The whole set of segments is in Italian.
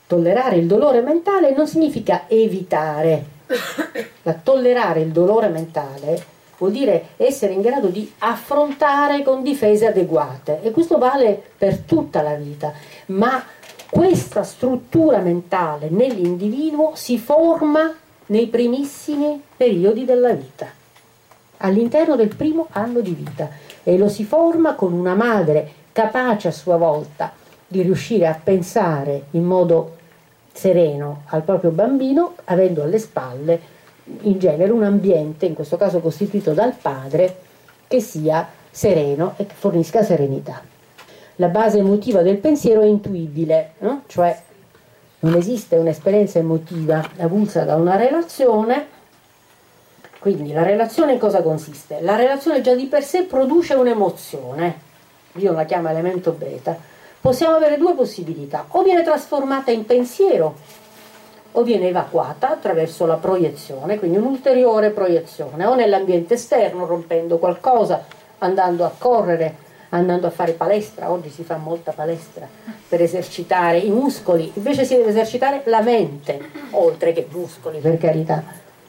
Tollerare il dolore mentale non significa evitare. Tollerare il dolore mentale vuol dire essere in grado di affrontare con difese adeguate, e questo vale per tutta la vita, ma questa struttura mentale nell'individuo si forma nei primissimi periodi della vita, all'interno del primo anno di vita, e lo si forma con una madre capace a sua volta di riuscire a pensare in modo sereno al proprio bambino, avendo alle spalle in genere un ambiente, in questo caso costituito dal padre, che sia sereno e che fornisca serenità. La base emotiva del pensiero è intuibile, no? Cioè non esiste un'esperienza emotiva avulsa da una relazione. Quindi la relazione in cosa consiste? La relazione già di per sé produce un'emozione, Dio la chiama elemento beta. Possiamo avere due possibilità: o viene trasformata in pensiero o viene evacuata attraverso la proiezione, quindi un'ulteriore proiezione, o nell'ambiente esterno, rompendo qualcosa, andando a correre, andando a fare palestra. Oggi si fa molta palestra per esercitare i muscoli, invece si deve esercitare la mente, oltre che i muscoli, per carità.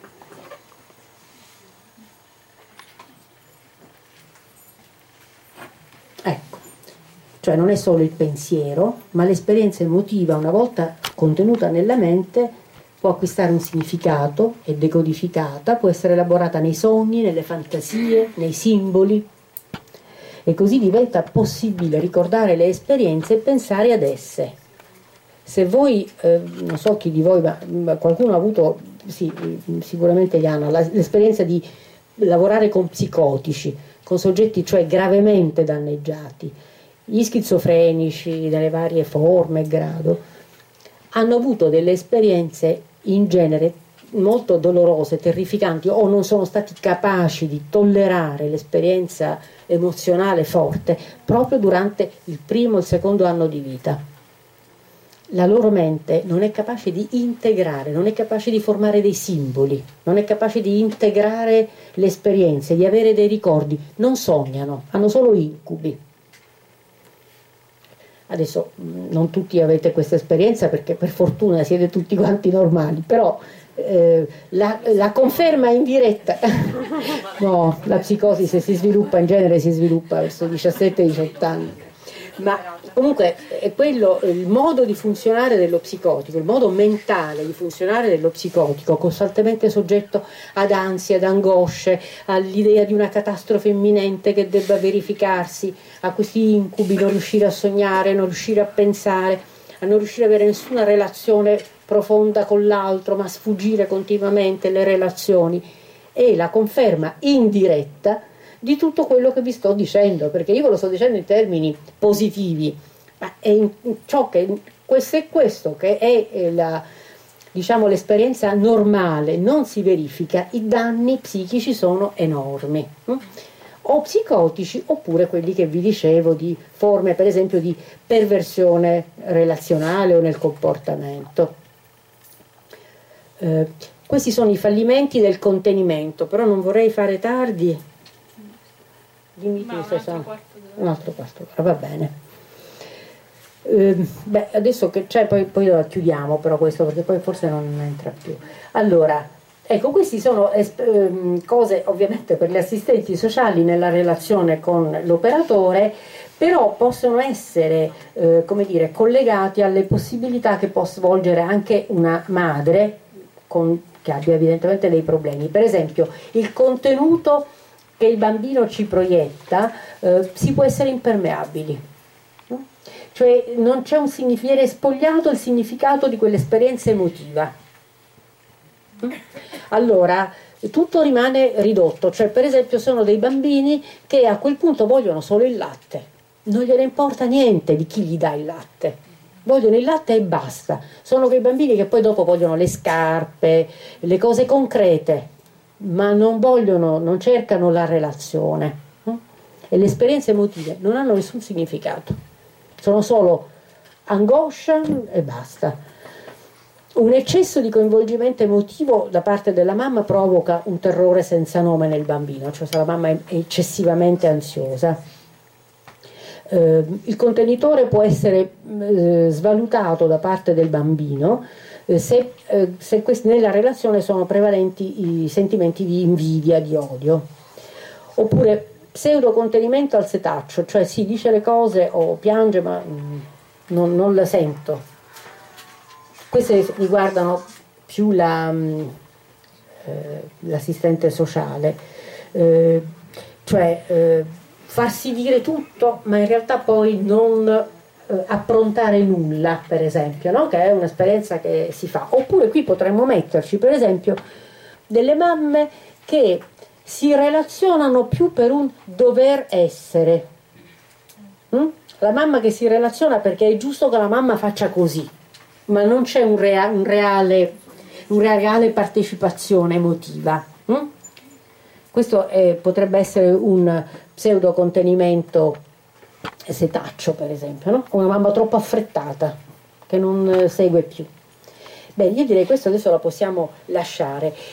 Ecco, cioè non è solo il pensiero, ma l'esperienza emotiva, una volta contenuta nella mente, può acquistare un significato, è decodificata, può essere elaborata nei sogni, nelle fantasie, nei simboli, e così diventa possibile ricordare le esperienze e pensare ad esse. Se voi, non so chi di voi, ma qualcuno ha avuto, sì, sicuramente Iana, l'esperienza di lavorare con psicotici, con soggetti cioè gravemente danneggiati, gli schizofrenici nelle varie forme e grado, hanno avuto delle esperienze in genere molto dolorose, terrificanti, o non sono stati capaci di tollerare l'esperienza emozionale forte proprio durante il primo e il secondo anno di vita. La loro mente non è capace di integrare, non è capace di formare dei simboli, non è capace di integrare le esperienze, di avere dei ricordi, non sognano, hanno solo incubi. Adesso non tutti avete questa esperienza, perché per fortuna siete tutti quanti normali, però la conferma indiretta no, la psicosi, se si sviluppa, in genere si sviluppa verso 17-18 anni, ma comunque è quello il modo di funzionare dello psicotico, il modo mentale di funzionare dello psicotico, costantemente soggetto ad ansie, ad angosce, all'idea di una catastrofe imminente che debba verificarsi, a questi incubi, non riuscire a sognare, non riuscire a pensare, a non riuscire ad avere nessuna relazione profonda con l'altro, ma sfuggire continuamente le relazioni, è la conferma indiretta di tutto quello che vi sto dicendo, perché io ve lo sto dicendo in termini positivi, ma è in ciò che questo è questo che è la, diciamo, l'esperienza normale, non si verifica, i danni psichici sono enormi, o psicotici oppure quelli che vi dicevo di forme per esempio di perversione relazionale o nel comportamento. Questi sono i fallimenti del contenimento, però non vorrei fare tardi. Dimmi tu se sono un altro quarto d'ora, va bene. Adesso che c'è, poi chiudiamo però questo, perché poi forse non entra più. Allora, ecco, questi sono cose ovviamente per gli assistenti sociali nella relazione con l'operatore, però possono essere come dire, collegati alle possibilità che può svolgere anche una madre che abbia evidentemente dei problemi. Per esempio, il contenuto che il bambino ci proietta si può essere impermeabili, no? Cioè non c'è viene spogliato il significato di quell'esperienza emotiva. Allora tutto rimane ridotto, cioè per esempio sono dei bambini che a quel punto vogliono solo il latte, non gliene importa niente di chi gli dà il latte, vogliono il latte e basta. Sono quei bambini che poi dopo vogliono le scarpe, le cose concrete, ma non cercano la relazione, e le esperienze emotive non hanno nessun significato, sono solo angoscia e basta. Un eccesso di coinvolgimento emotivo da parte della mamma provoca un terrore senza nome nel bambino, cioè se la mamma è eccessivamente ansiosa. Il contenitore può essere svalutato da parte del bambino se nella relazione sono prevalenti i sentimenti di invidia, di odio. Oppure pseudo contenimento al setaccio, cioè si dice le cose o piange ma non le sento. Queste riguardano più l'assistente sociale, cioè farsi dire tutto ma in realtà poi non approntare nulla, per esempio, no? Che è un'esperienza che si fa. Oppure qui potremmo metterci per esempio delle mamme che si relazionano più per un dover essere. La mamma che si relaziona perché è giusto che la mamma faccia così, ma non c'è un reale partecipazione emotiva. Questo potrebbe essere un pseudo contenimento setaccio, per esempio, no? Una mamma troppo affrettata che non segue più. Beh, io direi questo adesso la possiamo lasciare.